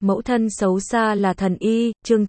Mẫu thân xấu xa là thần y, chương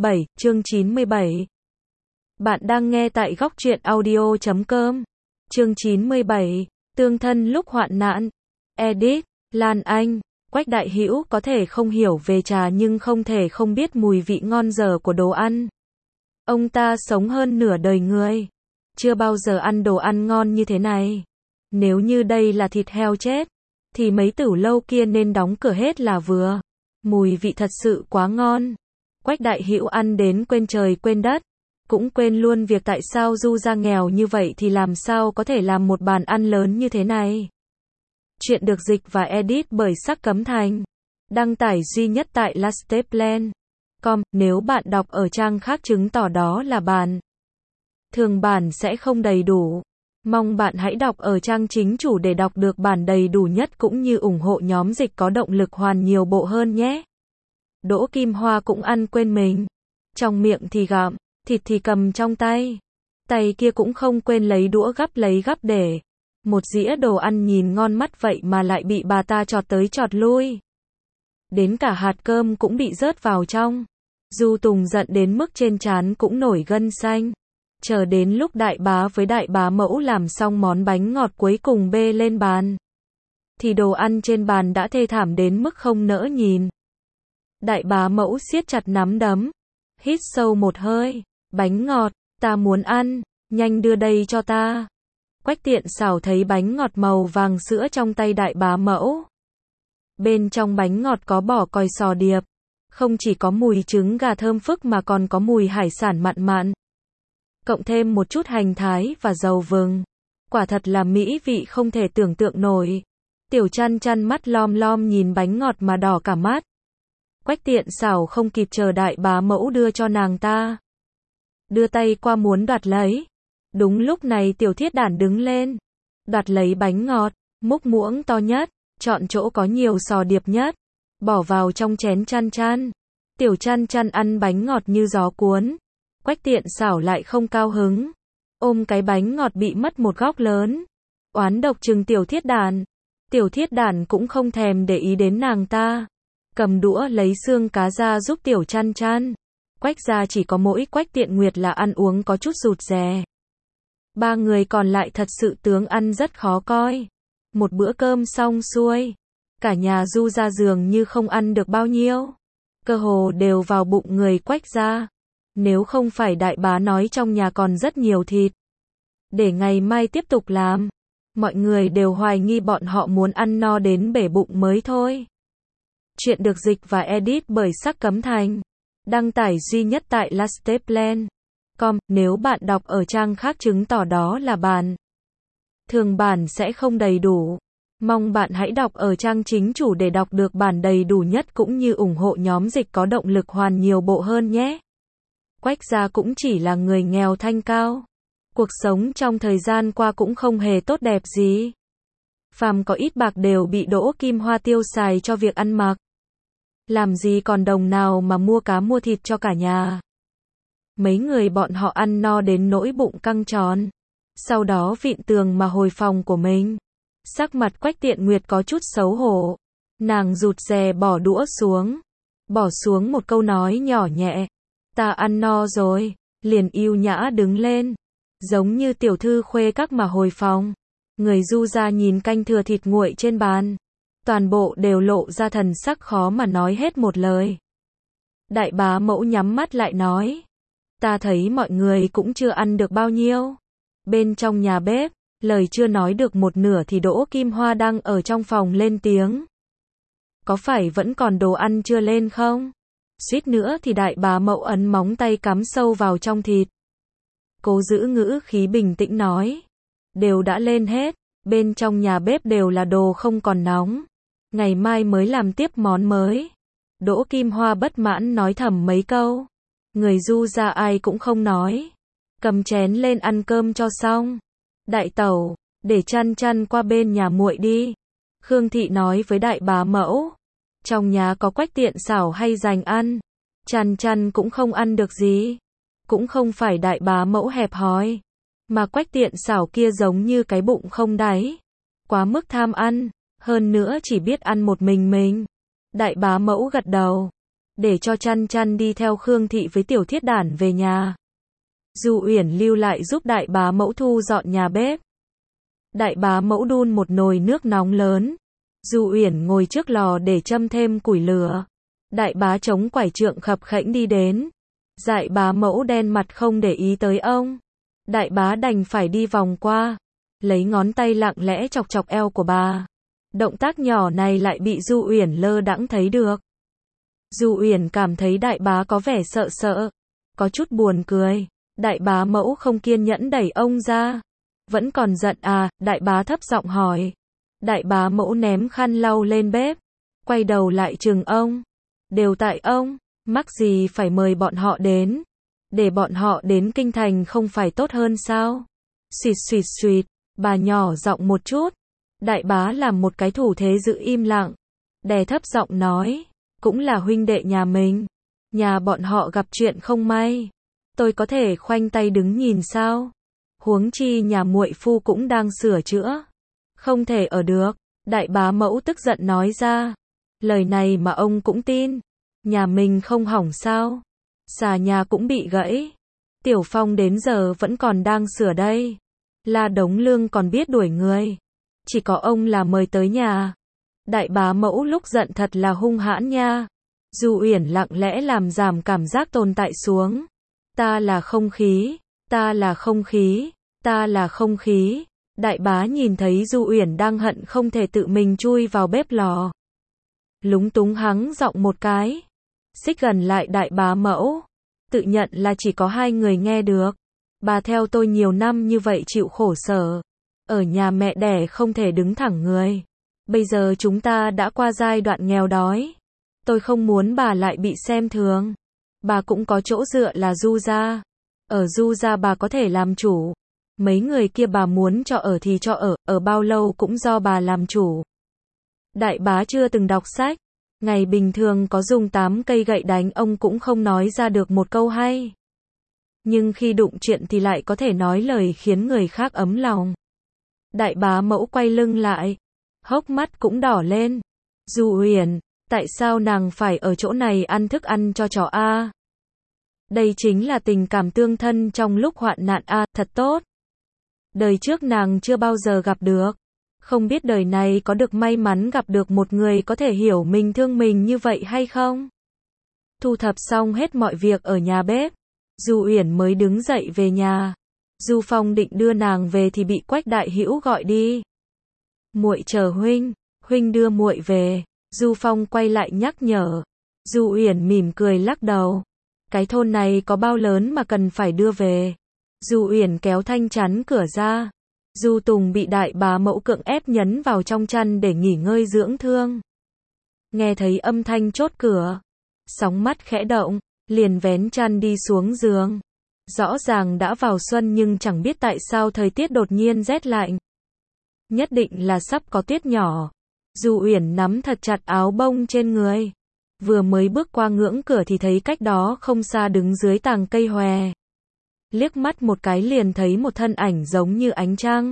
97. Bạn đang nghe tại góc truyện audio.com. Chương 97, tương thân lúc hoạn nạn. Edit, Lan Anh. Quách Đại Hữu có thể không hiểu về trà nhưng không thể không biết mùi vị ngon dở của đồ ăn. Ông ta sống hơn nửa đời người, chưa bao giờ ăn đồ ăn ngon như thế này. Nếu như đây là thịt heo chết, thì mấy tửu lâu kia nên đóng cửa hết là vừa. Mùi vị thật sự quá ngon. Quách Đại Hữu ăn đến quên trời quên đất, cũng quên luôn việc tại sao Du gia nghèo như vậy thì làm sao có thể làm một bàn ăn lớn như thế này. Chuyện được dịch và edit bởi Sắc Cấm Thành. Đăng tải duy nhất tại lasteplan.com. Nếu bạn đọc ở trang khác chứng tỏ đó là bản thường bản sẽ không đầy đủ. Mong bạn hãy đọc ở trang chính chủ để đọc được bản đầy đủ nhất cũng như ủng hộ nhóm dịch có động lực hoàn nhiều bộ hơn nhé. Đỗ Kim Hoa cũng ăn quên mình. Trong miệng thì gặm, thịt thì cầm trong tay. Tay kia cũng không quên lấy đũa lấy gắp để. Một dĩa đồ ăn nhìn ngon mắt vậy mà lại bị bà ta chọt tới chọt lui. Đến cả hạt cơm cũng bị rớt vào trong. Du Tùng giận đến mức trên trán cũng nổi gân xanh. Chờ đến lúc đại bá với đại bá mẫu làm xong món bánh ngọt cuối cùng bê lên bàn, thì đồ ăn trên bàn đã thê thảm đến mức không nỡ nhìn. Đại bá mẫu siết chặt nắm đấm, hít sâu một hơi, bánh ngọt, ta muốn ăn, nhanh đưa đây cho ta. Quách Tiện Xảo thấy bánh ngọt màu vàng sữa trong tay đại bá mẫu. Bên trong bánh ngọt có bỏ còi sò điệp, không chỉ có mùi trứng gà thơm phức mà còn có mùi hải sản mặn mặn. Cộng thêm một chút hành thái và dầu vừng. Quả thật là mỹ vị không thể tưởng tượng nổi. Tiểu Chăn Chăn mắt lom lom nhìn bánh ngọt mà đỏ cả mắt. Quách Tiện Xảo không kịp chờ đại bá mẫu đưa cho nàng ta, đưa tay qua muốn đoạt lấy. Đúng lúc này Tiểu Thiết Đản đứng lên, đoạt lấy bánh ngọt, múc muỗng to nhất, chọn chỗ có nhiều sò điệp nhất, bỏ vào trong chén Chăn Chăn. Tiểu Chăn Chăn ăn bánh ngọt như gió cuốn. Quách Tiện Xảo lại không cao hứng, ôm cái bánh ngọt bị mất một góc lớn, oán độc trừng Tiểu Thiết Đản. Tiểu Thiết Đản cũng không thèm để ý đến nàng ta, cầm đũa lấy xương cá ra giúp Tiểu Chăn Chăn. Quách gia chỉ có mỗi Quách Tiện Nguyệt là ăn uống có chút rụt rè. Ba người còn lại thật sự tướng ăn rất khó coi. Một bữa cơm xong xuôi, cả nhà Du gia dường như không ăn được bao nhiêu, cơ hồ đều vào bụng người Quách gia. Nếu không phải đại bá nói trong nhà còn rất nhiều thịt, để ngày mai tiếp tục làm, mọi người đều hoài nghi bọn họ muốn ăn no đến bể bụng mới thôi. Chuyện được dịch và edit bởi Sắc Cấm Thành. Đăng tải duy nhất tại lasteplan.com. Nếu bạn đọc ở trang khác chứng tỏ đó là bản thường bản sẽ không đầy đủ. Mong bạn hãy đọc ở trang chính chủ để đọc được bản đầy đủ nhất cũng như ủng hộ nhóm dịch có động lực hoàn nhiều bộ hơn nhé. Quách gia cũng chỉ là người nghèo thanh cao. Cuộc sống trong thời gian qua cũng không hề tốt đẹp gì. Phàm có ít bạc đều bị Đỗ Kim Hoa tiêu xài cho việc ăn mặc. Làm gì còn đồng nào mà mua cá mua thịt cho cả nhà. Mấy người bọn họ ăn no đến nỗi bụng căng tròn. Sau đó vịn tường mà hồi phòng của mình. Sắc mặt Quách Tiện Nguyệt có chút xấu hổ. Nàng rụt rè bỏ đũa xuống. Bỏ xuống một câu nói nhỏ nhẹ. Ta ăn no rồi. Liền yêu nhã đứng lên, giống như tiểu thư khuê các mà hồi phòng. Người Du gia nhìn canh thừa thịt nguội trên bàn, toàn bộ đều lộ ra thần sắc khó mà nói hết một lời. Đại bá mẫu nhắm mắt lại nói, ta thấy mọi người cũng chưa ăn được bao nhiêu. Bên trong nhà bếp, lời chưa nói được một nửa thì Đỗ Kim Hoa đang ở trong phòng lên tiếng. Có phải vẫn còn đồ ăn chưa lên không? Suýt nữa thì đại bá mẫu ấn móng tay cắm sâu vào trong thịt. Cố giữ ngữ khí bình tĩnh nói, đều đã lên hết, bên trong nhà bếp đều là đồ không còn nóng. Ngày mai mới làm tiếp món mới. Đỗ Kim Hoa bất mãn nói thầm mấy câu. Người Du gia ai cũng không nói. Cầm chén lên ăn cơm cho xong. Đại tẩu, để Chăn Chăn qua bên nhà muội đi. Khương Thị nói với đại bá mẫu. Trong nhà có Quách Tiện Xảo hay dành ăn. Chăn Chăn cũng không ăn được gì. Cũng không phải đại bá mẫu hẹp hòi, mà Quách Tiện Xảo kia giống như cái bụng không đáy. Quá mức tham ăn, hơn nữa chỉ biết ăn một mình. Đại bá mẫu gật đầu. Để cho Chăn Chăn đi theo Khương Thị với Tiểu Thiết Đản về nhà. Du Uyển lưu lại giúp đại bá mẫu thu dọn nhà bếp. Đại bá mẫu đun một nồi nước nóng lớn. Du Uyển ngồi trước lò để châm thêm củi lửa. Đại bá chống quải trượng khập khẽnh đi đến. Đại bá mẫu đen mặt không để ý tới ông. Đại bá đành phải đi vòng qua. Lấy ngón tay lặng lẽ chọc chọc eo của bà. Động tác nhỏ này lại bị Du Uyển lơ đãng thấy được. Du Uyển cảm thấy đại bá có vẻ sợ sợ. Có chút buồn cười. Đại bá mẫu không kiên nhẫn đẩy ông ra. Vẫn còn giận à? Đại bá thấp giọng hỏi. Đại bá mẫu ném khăn lau lên bếp. Quay đầu lại chừng ông. Đều tại ông. Mắc gì phải mời bọn họ đến. Để bọn họ đến kinh thành không phải tốt hơn sao? Xuyệt xuyệt xuyệt. Bà nhỏ giọng một chút. Đại bá làm một cái thủ thế giữ im lặng. Đè thấp giọng nói. Cũng là huynh đệ nhà mình. Nhà bọn họ gặp chuyện không may. Tôi có thể khoanh tay đứng nhìn sao? Huống chi nhà muội phu cũng đang sửa chữa. Không thể ở được. Đại bá mẫu tức giận nói ra. Lời này mà ông cũng tin. Nhà mình không hỏng sao? Xà nhà cũng bị gãy. Tiểu Phong đến giờ vẫn còn đang sửa đây. La Đống Lương còn biết đuổi người. Chỉ có ông là mời tới nhà. Đại bá mẫu lúc giận thật là hung hãn nha. Du Uyển lặng lẽ làm giảm cảm giác tồn tại xuống. Ta là không khí. Ta là không khí. Ta là không khí. Đại bá nhìn thấy Du Uyển đang hận không thể tự mình chui vào bếp lò. Lúng túng hắng giọng một cái. Xích gần lại đại bá mẫu. Tự nhận là chỉ có hai người nghe được. Bà theo tôi nhiều năm như vậy chịu khổ sở. Ở nhà mẹ đẻ không thể đứng thẳng người. Bây giờ chúng ta đã qua giai đoạn nghèo đói. Tôi không muốn bà lại bị xem thường. Bà cũng có chỗ dựa là Du gia. Ở Du gia bà có thể làm chủ. Mấy người kia bà muốn cho ở thì cho ở bao lâu cũng do bà làm chủ. Đại bá chưa từng đọc sách. Ngày bình thường có dùng 8 cây gậy đánh ông cũng không nói ra được một câu hay. Nhưng khi đụng chuyện thì lại có thể nói lời khiến người khác ấm lòng. Đại bá mẫu quay lưng lại. Hốc mắt cũng đỏ lên. Du Uyển, tại sao nàng phải ở chỗ này ăn thức ăn cho chó a? Đây chính là tình cảm tương thân trong lúc hoạn nạn a, thật tốt. Đời trước nàng chưa bao giờ gặp được. Không biết đời này có được may mắn gặp được một người có thể hiểu mình thương mình như vậy hay không? Thu thập xong hết mọi việc ở nhà bếp. Du Uyển mới đứng dậy về nhà. Du Phong định đưa nàng về thì bị Quách Đại Hữu gọi đi. Muội chờ huynh, huynh đưa muội về. Du Phong quay lại nhắc nhở. Du Uyển mỉm cười lắc đầu. Cái thôn này có bao lớn mà cần phải đưa về. Du Uyển kéo thanh chắn cửa ra. Du Tùng bị đại bá mẫu cưỡng ép nhấn vào trong chăn để nghỉ ngơi dưỡng thương. Nghe thấy âm thanh chốt cửa. Sóng mắt khẽ động, liền vén chăn đi xuống giường. Rõ ràng đã vào xuân nhưng chẳng biết tại sao thời tiết đột nhiên rét lạnh. Nhất định là sắp có tuyết nhỏ. Du Uyển nắm thật chặt áo bông trên người. Vừa mới bước qua ngưỡng cửa thì thấy cách đó không xa đứng dưới tàng cây hòe. Liếc mắt một cái liền thấy một thân ảnh giống như ánh trăng.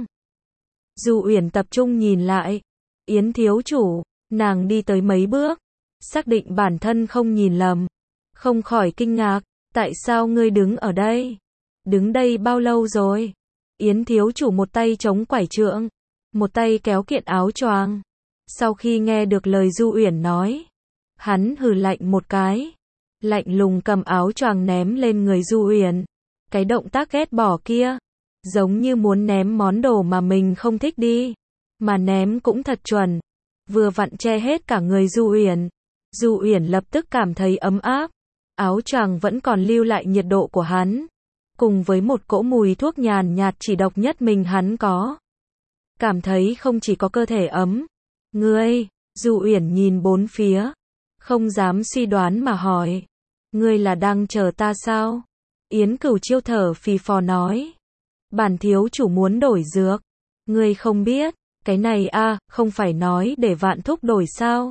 Du Uyển tập trung nhìn lại. Yến thiếu chủ, nàng đi tới mấy bước. Xác định bản thân không nhìn lầm. Không khỏi kinh ngạc, tại sao ngươi đứng ở đây? Đứng đây bao lâu rồi? Yến thiếu chủ một tay chống quải trượng, một tay kéo kiện áo choàng. Sau khi nghe được lời Du Uyển nói, hắn hừ lạnh một cái. Lạnh lùng cầm áo choàng ném lên người Du Uyển. Cái động tác ghét bỏ kia, giống như muốn ném món đồ mà mình không thích đi. Mà ném cũng thật chuẩn. Vừa vặn che hết cả người Du Uyển. Du Uyển lập tức cảm thấy ấm áp. Áo choàng vẫn còn lưu lại nhiệt độ của hắn. Cùng với một cỗ mùi thuốc nhàn nhạt chỉ độc nhất mình hắn có. Cảm thấy không chỉ có cơ thể ấm. Ngươi, Du Uyển nhìn bốn phía. Không dám suy đoán mà hỏi. Ngươi là đang chờ ta sao? Yến Cửu Chiêu thở phì phò nói. Bản thiếu chủ muốn đổi dược. Ngươi không biết, cái này a, không phải nói để Vạn Thúc đổi sao?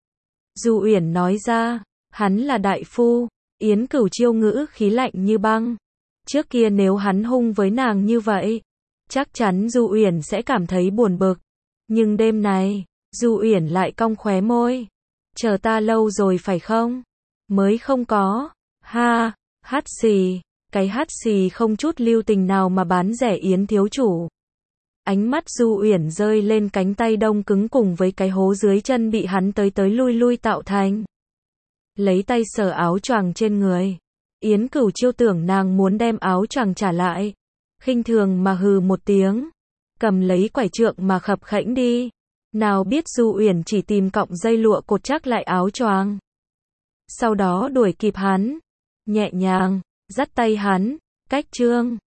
Du Uyển nói ra, hắn là đại phu. Yến Cửu Chiêu ngữ khí lạnh như băng. Trước kia nếu hắn hung với nàng như vậy, chắc chắn Du Uyển sẽ cảm thấy buồn bực. Nhưng đêm này, Du Uyển lại cong khóe môi. Chờ ta lâu rồi phải không? Mới không có. Ha, hát xì. Cái hát xì không chút lưu tình nào mà bán rẻ Yến thiếu chủ. Ánh mắt Du Uyển rơi lên cánh tay đông cứng cùng với cái hố dưới chân bị hắn tới tới lui lui tạo thành. Lấy tay sờ áo choàng trên người. Yến Cửu Chiêu tưởng nàng muốn đem áo choàng trả lại. Khinh thường mà hừ một tiếng. Cầm lấy quải trượng mà khập khẽnh đi. Nào biết Du Uyển chỉ tìm cọng dây lụa cột chắc lại áo choàng. Sau đó đuổi kịp hắn. Nhẹ nhàng, dắt tay hắn. Cách trương.